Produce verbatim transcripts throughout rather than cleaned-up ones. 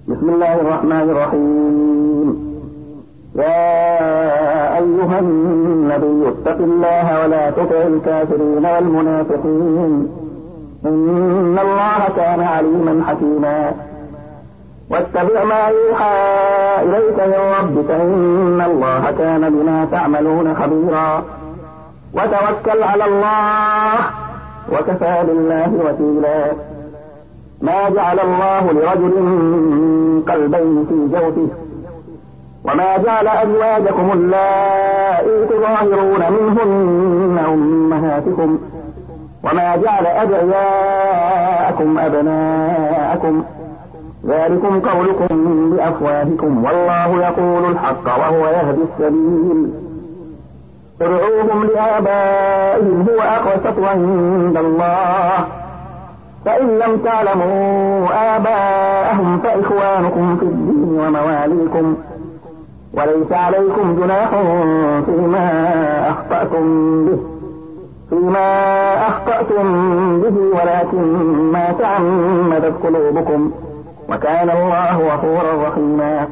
بسم الله الرحمن الرحيم. يا أيها النبي اتق الله ولا تطع الكافرين والمنافقين إن الله كان عليما حكيما. واتبع ما يوحى إليك من ربك إن الله كان بما تعملون خبيرا. وتوكل على الله وكفى بالله وكيلا. ما جعل الله لرجل من قلبين في جوفه وما جعل أزواجكم اللائي تظاهرون منهن أمهاتكم وما جعل أدعياءكم أبناءكم ذلكم قولكم بأفواهكم والله يقول الحق وهو يهدي السبيل. ادعوهم لآبائهم هو أقسط عند الله فإن لم تعلموا آباءهم فإخوانكم في الدين ومواليكم وليس عليكم جناح فيما أخطأتم به فيما أخطأتم به ولكن ما تعمدت قلوبكم وكان الله غفورا رحيما.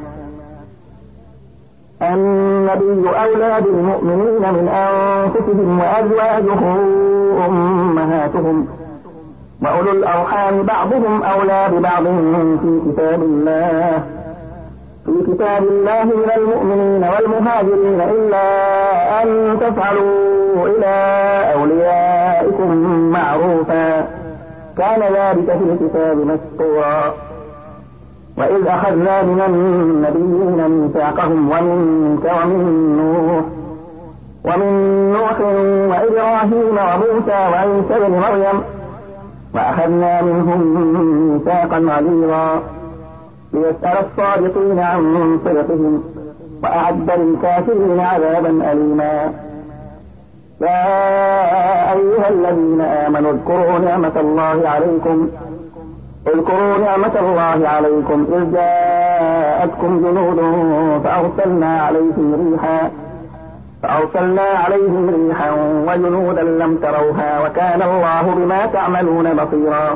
النبي أولى بالمؤمنين من أنفسهم وأزواجه أمهاتهم وأولو الأرحام بعضهم أولى ببعض في كتاب الله في كتاب الله من المؤمنين والمهاجرين إلا أن تفعلوا إلى أوليائكم معروفا كان ذلك في الكتاب مسطورا. وإذ أخذنا من النبيين ميثاقهم ومنك ومن نوح ومن نوح وإبراهيم وموسى وعيسى بن مريم وأخذنا منهم ميثاقا غليظا ليسأل الصادقين عن صدقهم وأعد للكافرين عذابا أليما. يا أيها الذين آمنوا اذكروا نعمة الله عليكم اذكروا نعمة الله عليكم إذ جاءتكم جنود فأرسلنا عليهم ريحا فأرسلنا عليهم ريحا وجنودا لم تروها وكان الله بما تعملون بصيرا.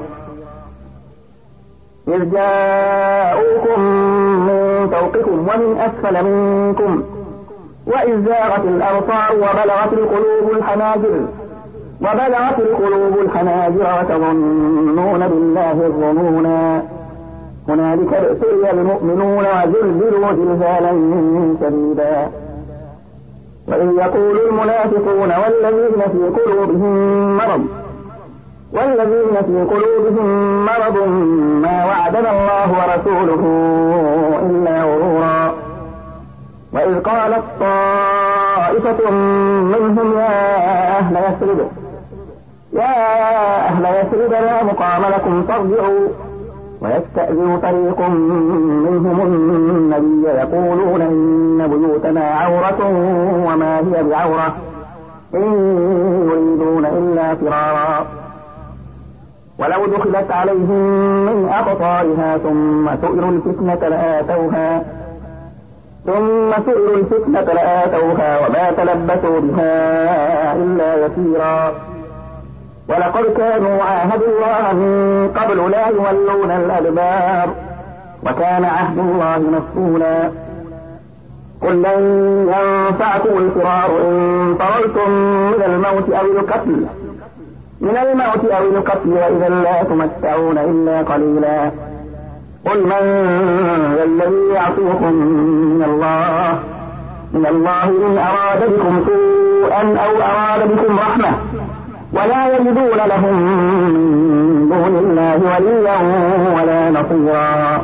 إذ جاءوكم من فوقكم ومن أسفل منكم وإذ زاغت الأبصار وبلغت القلوب الحناجر وبلغت القلوب الحناجر وتظنون بالله الظنونا هنالك ابتلي المؤمنون وزلزلوا زلزالا شديدا. وإذ يقول المنافقون والذين في قلوبهم مرض والذين في قلوبهم مرض ما وعدنا الله ورسوله إلا غرورا. وإذ قالت طائفة منهم يا أهل يثرب يا أهل يثرب لا مقام لكم فارجعوا ويستأذن فريق منهم النبي يقولون إن بيوتنا عورة وما هي بعورة إن يريدون إلا فرارا. ولو دخلت عليهم من أقطارها ثم سئلوا الفتنة لآتوها ثم سئلوا الفتنة لآتوها وما تلبثوا بها إلا يسيرا. ولقد كانوا عاهدوا الله من قبل لا يولون الأدبار وكان عهد الله مسؤولا. قل لن ينفعكم الفرار إن فررتم من الموت أو القتل من الموت أو القتل وإذا لا تمتعون إلا قليلا. قل من ذا الذي يعصيكم من الله من الله إن أراد بكم سوءا أو أراد بكم رحمة ولا يجدون لهم من دون الله وليا ولا نصيرا.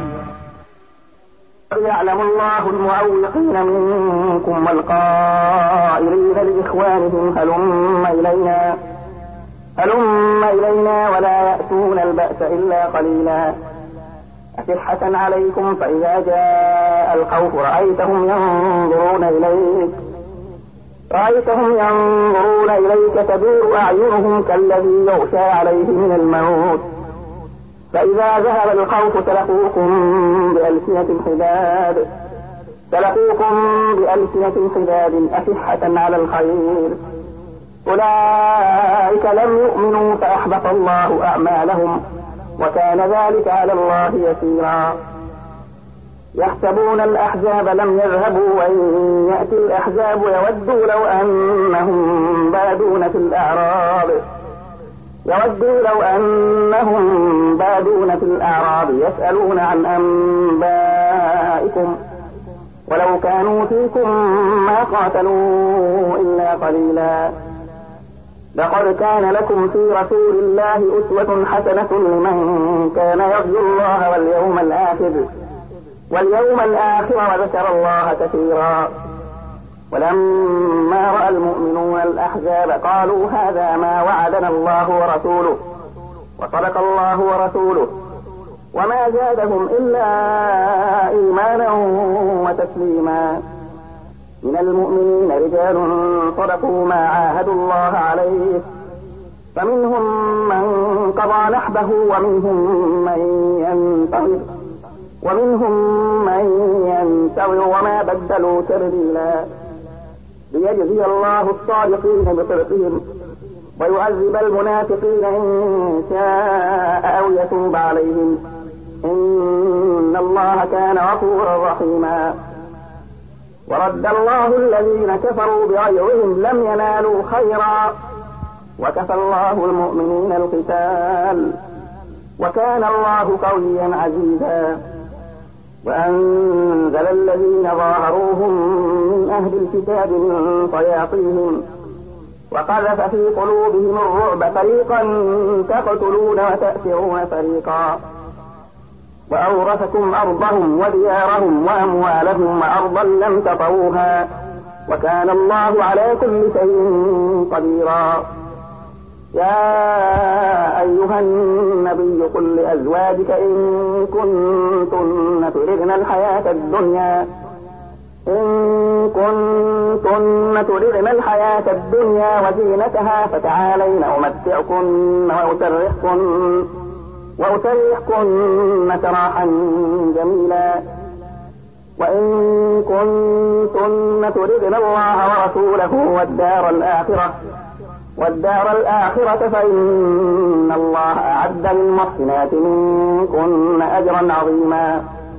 يعلم الله المعوقين منكم والقائلين لإخوانهم هلم إلينا هلم إلينا ولا يأتون البأس إلا قليلا. أشحة عليكم فإذا جاء الخوف رأيتهم ينظرون إليك رأيتهم ينظرون إليك تدور أعينهم كالذي يغشى عليه من الموت فإذا ذهب الخوف سلقوكم بألسنة حداد سلقوكم بألسنة حداد أشحة على الخير أولئك لم يؤمنوا فأحبط الله أعمالهم وكان ذلك على الله يسيرا. يحسبون الأحزاب لم يذهبوا وإن يأتي الأحزاب يودوا لو أنهم بادون في الأعراب يودوا لو أنهم بادون في الأعراب يسألون عن أنبائكم ولو كانوا فيكم ما قاتلوا إلا قليلا. لقد كان لكم في رسول الله أسوة حسنة لمن كان يرجو الله واليوم الآخر واليوم الآخر وذكر الله كثيرا. ولما رأى المؤمنون الأحزاب قالوا هذا ما وعدنا الله ورسوله وصدق الله ورسوله وما زادهم إلا إيمانا وتسليما. من المؤمنين رجال صدقوا ما عاهدوا الله عليه فمنهم من قضى نحبه ومنهم من ينتظر ومنهم من ينتظر وما بدلوا تبديلا. ليجزي الله الصادقين بصدقهم ويعذب المنافقين إن شاء أو يتوب عليهم إن الله كان غفورا رحيما. ورد الله الذين كفروا بغيظهم لم ينالوا خيرا وكفى الله المؤمنين القتال وكان الله قويا عزيزا. وأنزل الذين ظاهروهم من أهل الكتاب من صياصيهم وقذف في قلوبهم الرعب فريقا تقتلون وتأسرون فريقا وأورثكم أرضهم وديارهم وأموالهم وأرضا لم تطئوها وكان الله على كل شيء قديرا. يا أيها النبي قل لأزواجك إن كنتن تردن الحياة الدنيا إن كنتن تردن الحياة الدنيا وزينتها فتعالين أمتعكن وأسرحكن وأسرحكن سراحا جميلا. وإن كنتن تردن الله ورسوله والدار الآخرة والدار الآخرة فإن الله أعد للمحسنات منكن أجرا عظيما.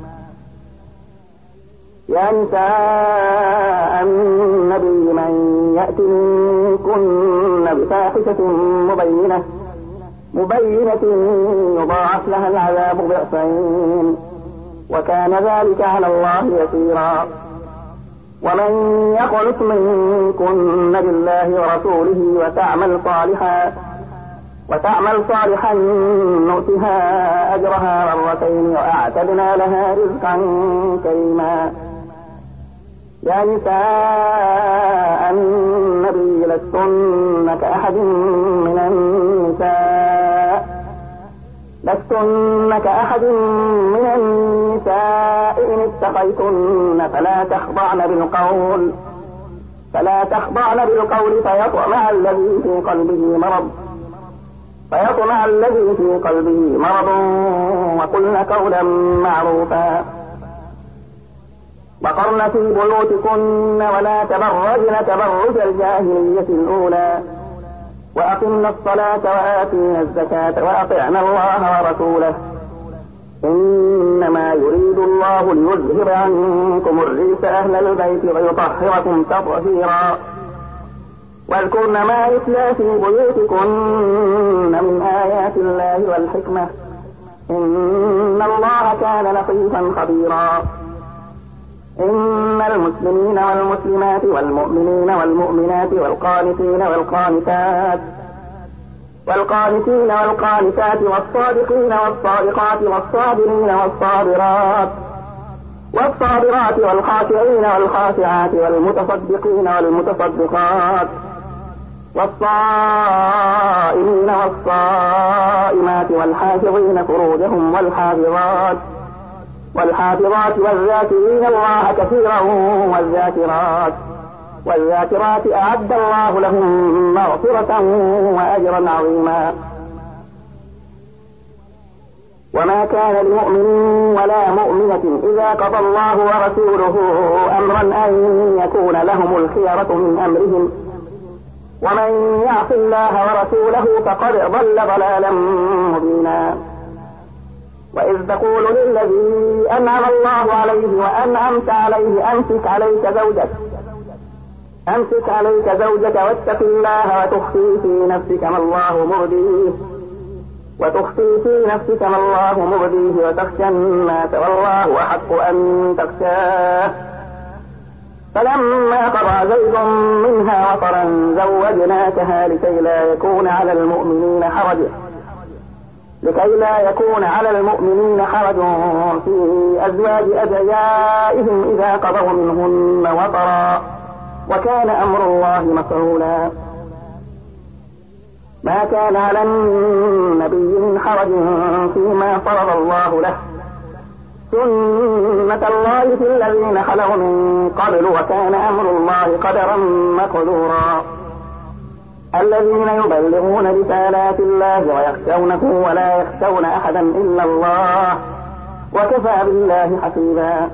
يا نساء النبي من يأت منكن بفاحشة مبينة مبينة يضاعف لها العذاب ضعفين وكان ذلك على الله يسيرا. ومن يقنت منكن بالله ورسوله وتعمل صالحا وتعمل صالحا نؤتها أجرها مرتين وأعتدنا لها رزقا كريما. يا نساء النبي لستن كأحد من النساء لستن كأحد من النساء إن اتقيتن فلا تخضعن بالقول فلا تخضعن بالقول فيطمع الذي في قلبه مرض فيطمع الذي في قلبه مرض وقلن قولا معروفا. وقرن في بيوتكن ولا تبرجن تبرج الجاهلية الأولى وأقمنا الصلاة وآتينا الزكاة وأطعنا الله ورسوله إنما يريد الله ليذهب عنكم الرجس أهل البيت ويطهركم تطهيرا. واذكرن ما يتلى في بيوتكن من آيات الله والحكمة إن الله كان لطيفا خبيرا. إن المسلمين والمسلمات والمؤمنين والمؤمنات والقانتين والقانتات والقانتين والقانتات والصادقين والصادقات والصابرين والصابرات والصابرات والخاشعين والخاشعات والمتصدقين والمتصدقات والصائمين والصائمات والحافظين فروجهم والحافظات والحافظات والذاكرين الله كثيرا والذاكرات والذاكرات أعد الله لهم مغفرة وأجرا عظيما. وما كان لمؤمن ولا مؤمنة إذا قضى الله ورسوله أمرا أن يكون لهم الخيرة من أمرهم ومن يعص الله ورسوله فقد ضل ضلالا مبينا. وإذ تقول للذي أنعم الله عليه وأنعمت عليه أمسك عليك زوجك أمسك عليك زوجك واتق الله وتخفي في نفسك ما الله مبديه وتخفي في نفسك ما الله مبديه وتخشى الناس والله أحق أن تخشاه فلما قضى زيد منها وطرا زوجناكها لكي لا يكون على المؤمنين حرج لكي لا يكون على المؤمنين حرج في أزواج أدعيائهم إذا قضوا منهن وطرا وكان أمر الله مفعولا ما كان على النبي من حرج فيما فرض الله له سنة الله في الذين خلوا من قبل وكان أمر الله قدرا مقدورا الذين يبلغون رسالات الله ويخشونه ولا يخشون أحدا إلا الله وكفى بالله حسيبا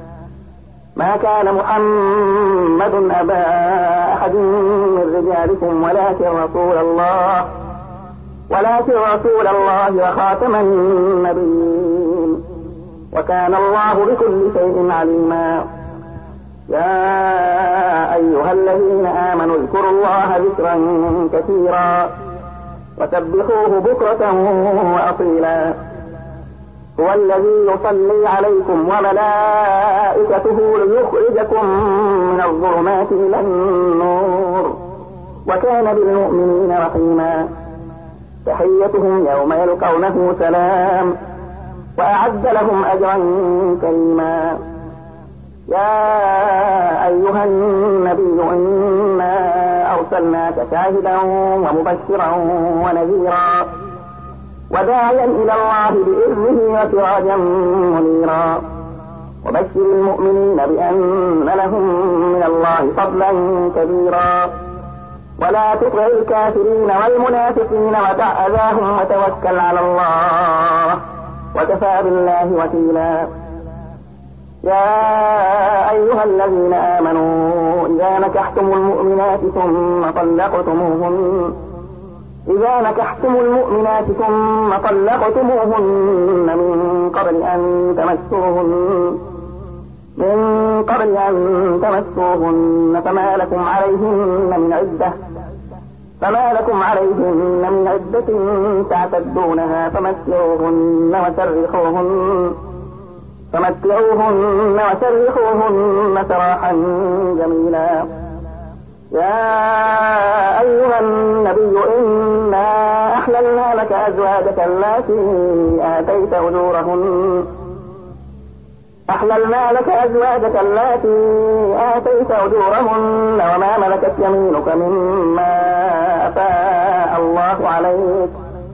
ما كان محمد أبا أحد من رجالكم ولكن رسول الله ولكن رسول الله وخاتم النبيين وكان الله بكل شيء عليما يا أيها الذين آمنوا اذكروا الله ذكرا كثيرا وسبحوه بكرة وأصيلا هو الذي يصلي عليكم وملائكته ليخرجكم من الظلمات إلى النور وكان بالمؤمنين رحيما تحيتهم يوم يلقونه سلام وأعد لهم أجرا كريما يا أيها النبي إنا أرسلناك شاهدا ومبشرا ونذيرا وداعيا إلى الله بإذنه وسراجا منيرا وبشر المؤمنين بأن لهم من الله فضلا كبيرا ولا تطع الكافرين والمنافقين ودع أذاهم وتوكل على الله وكفى بالله وكيلا يا أيها الذين آمنوا إذا نكحتم المؤمنات ثم طلقتموهن إذا نكحتم المؤمنات ثم طلقتموهن من قبل أن تمسوهن من قبل أن تمسوهن فما لكم عليهن من عدة فما لكم عليهن من عدة تعتدونها فمتعوهن وسرحوهن فمتعوهن وسرحوهن سراحا جميلا يا أيها النبي إنا أحللنا لك أزواجك اللاتي آتيت أجورهن أحللنا لك أزواجك اللاتي آتيت أجورهن وما ملكت يمينك مما أفاء الله عليك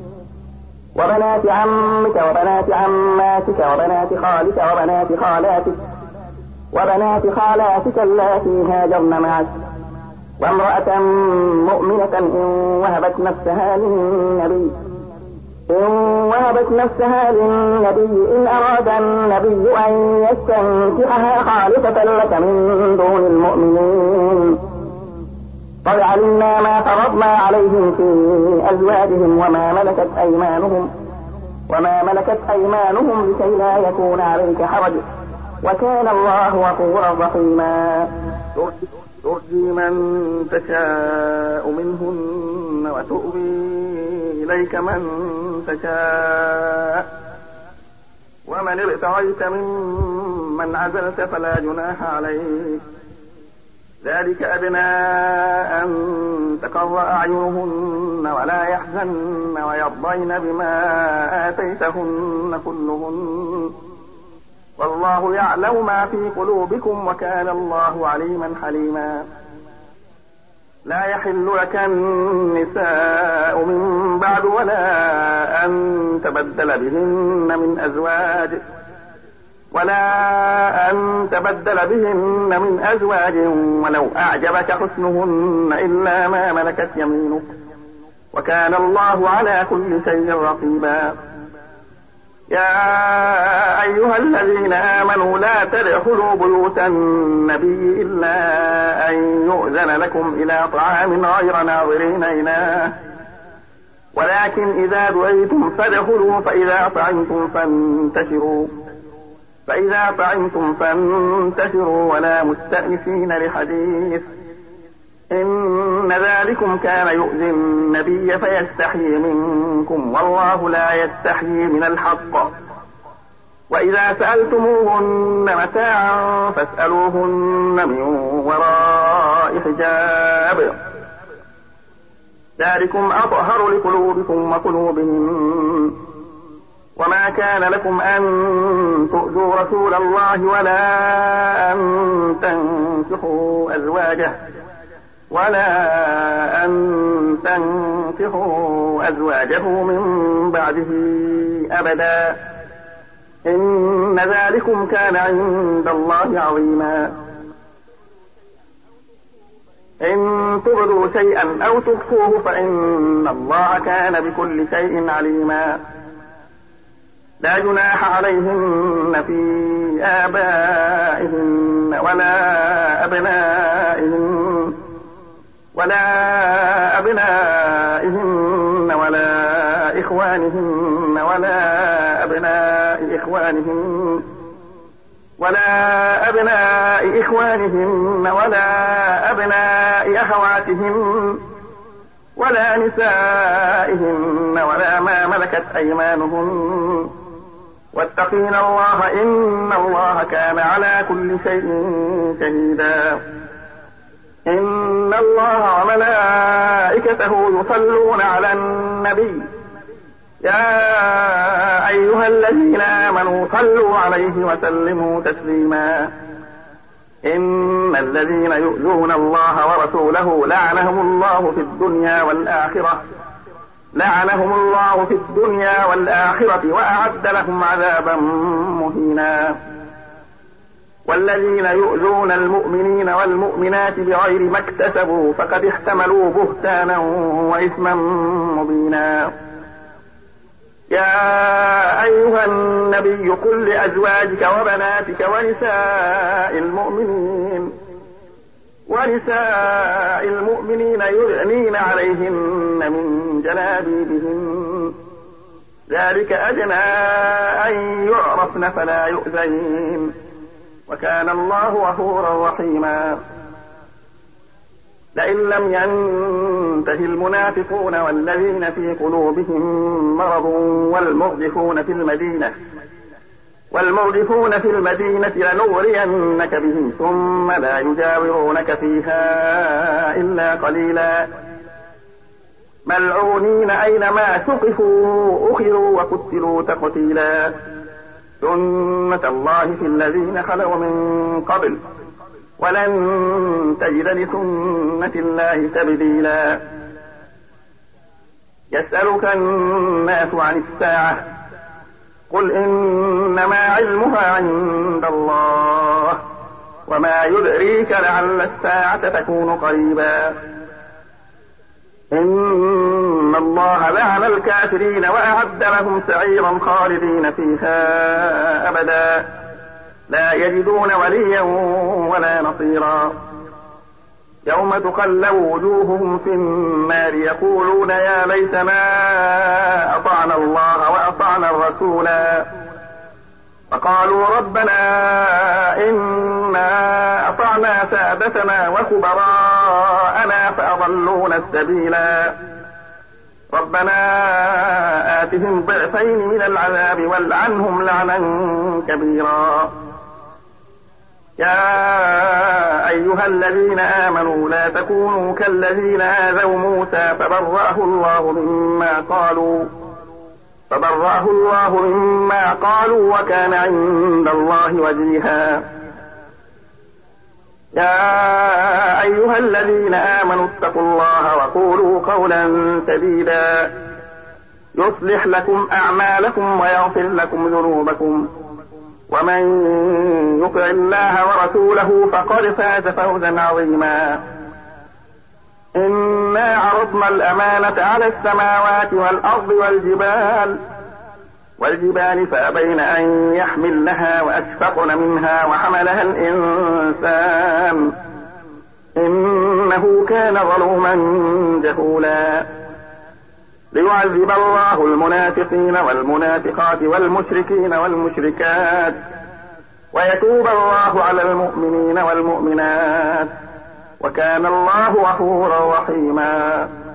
وبنات عمك وبنات عماتك وبنات خالك وبنات خالاتك وبنات خالاتك اللاتي هاجرن معك وامرأة مؤمنة إن وهبت نفسها للنبي إن وهبت نفسها للنبي إن أراد النبي أن يستنكحها خالصة لك من دون المؤمنين قد علمنا ما فرضنا عليهم في أزواجهم وما ملكت أيمانهم وما ملكت أيمانهم لكي لا يكون عليك حرج وكان الله غفورا رحيما ترجي من تشاء منهن وتؤوي إليك من تشاء ومن ابتغيت ممن عزلت فلا جناح عليك ذلك أدنى أن تقر أعينهن ولا يحزن ويرضين بما آتيتهن كلهن والله يعلم ما في قلوبكم وكان الله عليما حليما لا يحل لك النساء من بعد ولا أن تبدل بهن من أزواج ولا أن تبدل بهن من أزواج ولو أعجبك حسنهن إلا ما ملكت يمينك وكان الله على كل شيء رقيبا يا أيها الذين آمنوا لا تدخلوا بيوت النبي إلا أن يؤذن لكم إلى طعام غير ناظرين إناه ولكن إذا دعيتم فادخلوا فإذا طعمتم فانتشروا فإذا طعمتم فانتشروا ولا مستأنسين لحديث إن ذلكم كان يؤذي النبي فيستحيي منكم والله لا يستحيي من الحق. وإذا سألتموهن متاعا فاسألوهن من وراء حجاب ذلكم أطهر لقلوبكم وقلوبهم. وما كان لكم أن تؤذوا رسول الله ولا أن تنكحوا أزواجه ولا أن تنكحوا أزواجه من بعده أبدا إن ذلكم كان عند الله عظيما. إن تبدوا شيئا أو تخفوه فإن الله كان بكل شيء عليما. لا جناح عليهن في آبائهن ولا أبنائهن ولا أبنائهن ولا إخوانهن ولا أبناء إخوانهن ولا أبناء إخوانهن ولا أبناء أخواتهن ولا نسائهن ولا ما ملكت أيمانهن واتقين الله إن الله كان على كل شيء شهيدا. إن الله وملائكته يصلون على النبي يا أيها الذين آمنوا صلوا عليه وسلموا تسليما. إن الذين يؤذون الله ورسوله لعنهم الله في الدنيا والآخرة لعنهم الله في الدنيا والآخرة وأعد لهم عذابا مهينا. والذين يؤذون المؤمنين والمؤمنات بغير ما اكتسبوا فقد احتملوا بهتانا وإثما مبينا. يا أيها النبي قل لأزواجك وبناتك ونساء المؤمنين ونساء المؤمنين يدنين عليهن من جلابيبهن ذلك أدنى أن يعرفن فلا يؤذين وكان الله غفورا رحيما. لئن لم ينته المنافقون والذين في قلوبهم مرض والمرجفون في المدينة والمرجفون في المدينة لنغرينك بهم ثم لا يجاورونك فيها إلا قليلا ملعونين أينما ثقفوا أخذوا وقتلوا تقتيلا. سنة الله في الذين خلوا من قبل ولن تجد لسنة الله تبديلا. يسألك الناس عن الساعة قل إنما علمها عند الله وما يدريك لعل الساعة تكون قريبا. إن الله لعن الكافرين وأعد لهم سعيرا خالدين فيها أبدا لا يجدون وليا ولا نصيرا. يوم تقلب وجوههم في النار يقولون يا ليتنا أطعنا الله وأطعنا الرسولا وقالوا ربنا إنا أطعنا سادتنا وكبراءنا فأضلونا السبيلا ربنا آتهم ضعفين من العذاب والعنهم لعنا كبيرا. يا أيها الذين آمنوا لا تكونوا كالذين آذوا موسى فبرأه الله مما قالوا فبرأه الله مما قالوا وكان عند الله وجيها. يا أيها الذين آمنوا اتقوا الله وقولوا قولا سديدا يصلح لكم أعمالكم ويغفر لكم ذنوبكم ومن يطع الله ورسوله فقد فاز فوزا عظيما. إنا عرضنا الأمانة على السماوات والأرض والجبال والجبال فأبين أن يحملنها وأشفقن منها وحملها الإنسان إنه كان ظلوما جهولا. ليعذب الله المنافقين والمنافقات والمشركين والمشركات ويتوب الله على المؤمنين والمؤمنات وكان الله غفورا رحيما.